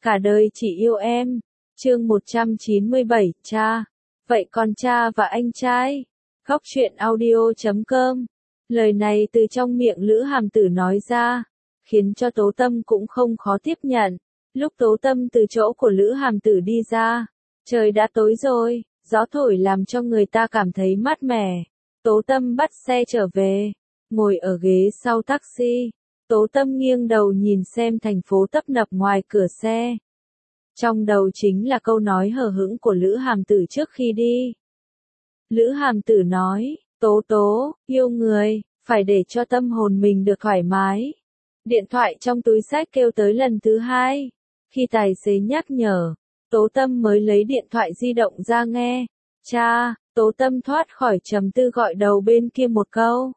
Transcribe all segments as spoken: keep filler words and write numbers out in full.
cả đời chỉ yêu em. Chương một trăm chín mươi bảy, cha. Vậy còn cha và anh trai? Góc truyện audio chấm com. Lời này từ trong miệng Lữ Hàm Tử nói ra, khiến cho Tố Tâm cũng không khó tiếp nhận. Lúc Tố Tâm từ chỗ của Lữ Hàm Tử đi ra, trời đã tối rồi, gió thổi làm cho người ta cảm thấy mát mẻ. Tố Tâm bắt xe trở về, ngồi ở ghế sau taxi. Tố Tâm nghiêng đầu nhìn xem thành phố tấp nập ngoài cửa xe. Trong đầu chính là câu nói hờ hững của Lữ Hàm Tử trước khi đi. Lữ Hàm Tử nói, Tố Tố, yêu người, phải để cho tâm hồn mình được thoải mái. Điện thoại trong túi xách kêu tới lần thứ hai. Khi tài xế nhắc nhở, Tố Tâm mới lấy điện thoại di động ra nghe. Cha, Tố Tâm thoát khỏi trầm tư gọi đầu bên kia một câu.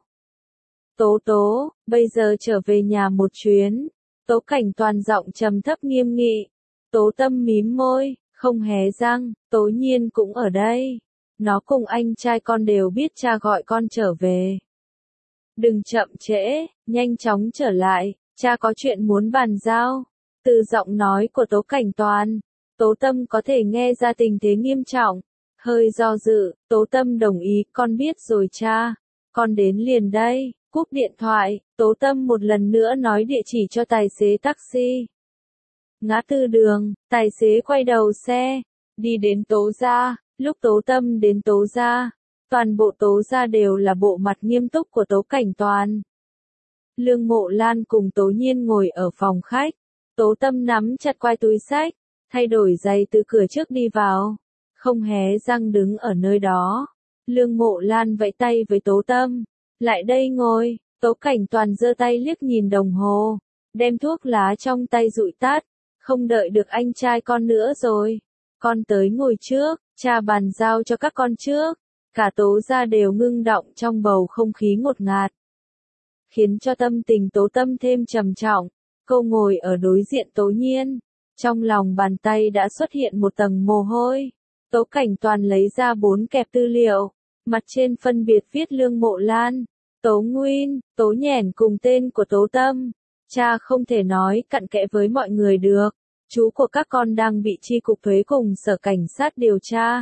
Tố Tố, bây giờ trở về nhà một chuyến. Tố Cảnh Toàn giọng trầm thấp nghiêm nghị. Tố Tâm mím môi, không hé răng. Tố Nhiên cũng ở đây. Nó cùng anh trai con đều biết cha gọi con trở về. Đừng chậm trễ, nhanh chóng trở lại, cha có chuyện muốn bàn giao. Từ giọng nói của Tố Cảnh Toàn, Tố Tâm có thể nghe ra tình thế nghiêm trọng. Hơi do dự, Tố Tâm đồng ý, con biết rồi cha. Con đến liền đây. Cúp điện thoại, Tố Tâm một lần nữa nói địa chỉ cho tài xế taxi. Ngã tư đường, tài xế quay đầu xe, đi đến Tố gia. Lúc Tố Tâm đến Tố gia, toàn bộ Tố gia đều là bộ mặt nghiêm túc của Tố Cảnh Toàn. Lương Mộ Lan cùng Tố Nhiên ngồi ở phòng khách. Tố Tâm nắm chặt quai túi xách, thay đổi giày từ cửa trước đi vào, không hé răng đứng ở nơi đó. Lương Mộ Lan vẫy tay với Tố Tâm, lại đây ngồi. Tố Cảnh Toàn giơ tay liếc nhìn đồng hồ, đem thuốc lá trong tay dụi tắt, không đợi được anh trai con nữa rồi. Con tới ngồi trước, cha bàn giao cho các con trước. Cả Tố gia đều ngưng động trong bầu không khí ngột ngạt, khiến cho tâm tình Tố Tâm thêm trầm trọng. Cô ngồi ở đối diện Tố Nhiên, trong lòng bàn tay đã xuất hiện một tầng mồ hôi. Tố Cảnh Toàn lấy ra bốn kẹp tư liệu, mặt trên phân biệt viết Lương Mộ Lan, Tố Nguyên, Tố Nhẻn cùng tên của Tố Tâm. Cha không thể nói cặn kẽ với mọi người được. Chú của các con đang bị chi cục thuế cùng sở cảnh sát điều tra.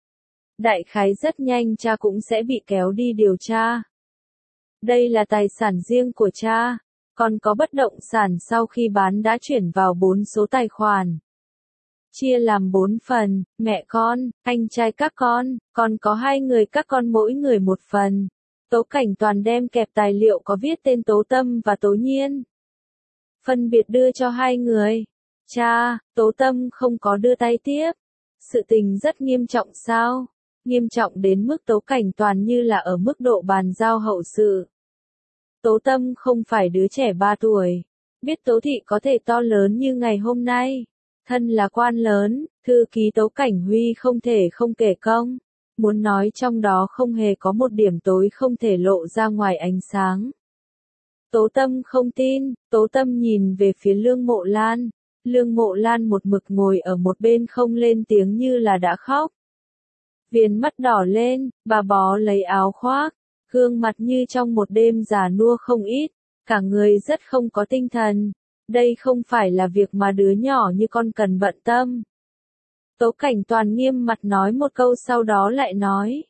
Đại khái rất nhanh cha cũng sẽ bị kéo đi điều tra. Đây là tài sản riêng của cha. Còn có bất động sản sau khi bán đã chuyển vào bốn số tài khoản. Chia làm bốn phần, mẹ con, anh trai các con, còn có hai người các con mỗi người một phần. Tố Cảnh Toàn đem kẹp tài liệu có viết tên Tố Tâm và Tố Nhiên, phân biệt đưa cho hai người. Cha, Tố Tâm không có đưa tay tiếp. Sự tình rất nghiêm trọng sao? Nghiêm trọng đến mức Tố Cảnh Toàn như là ở mức độ bàn giao hậu sự. Tố Tâm không phải đứa trẻ ba tuổi. Biết Tố Thị có thể to lớn như ngày hôm nay. Thân là quan lớn, thư ký Tố Cảnh Huy không thể không kể công. Muốn nói trong đó không hề có một điểm tối không thể lộ ra ngoài ánh sáng. Tố Tâm không tin, Tố Tâm nhìn về phía Lương Mộ Lan. Lương Mộ Lan một mực ngồi ở một bên không lên tiếng như là đã khóc. Viền mắt đỏ lên, bà bó lấy áo khoác, gương mặt như trong một đêm già nua không ít, cả người rất không có tinh thần. Đây không phải là việc mà đứa nhỏ như con cần bận tâm. Tố Cảnh Toàn nghiêm mặt nói một câu sau đó lại nói.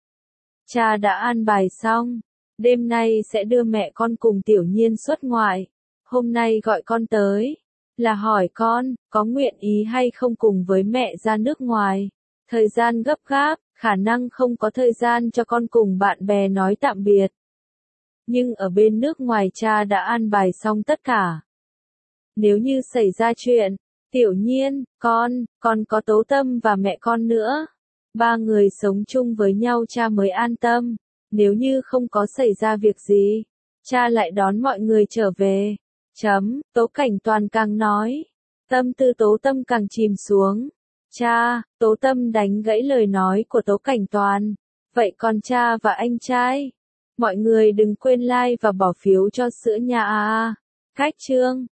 Cha đã an bài xong, đêm nay sẽ đưa mẹ con cùng Tiểu Nhiên xuất ngoại. Hôm nay gọi con tới, là hỏi con, có nguyện ý hay không cùng với mẹ ra nước ngoài. Thời gian gấp gáp, khả năng không có thời gian cho con cùng bạn bè nói tạm biệt. Nhưng ở bên nước ngoài cha đã an bài xong tất cả. Nếu như xảy ra chuyện, Tiểu Nhiên, con, còn có Tố Tâm và mẹ con nữa. Ba người sống chung với nhau cha mới an tâm. Nếu như không có xảy ra việc gì, cha lại đón mọi người trở về. Chấm, Tố Cảnh Toàn càng nói. Tâm tư Tố Tâm càng chìm xuống. Cha, Tố Tâm đánh gãy lời nói của Tố Cảnh Toàn. Vậy còn cha và anh trai? Mọi người đừng quên like và bỏ phiếu cho sữa nhà a. Cách chương.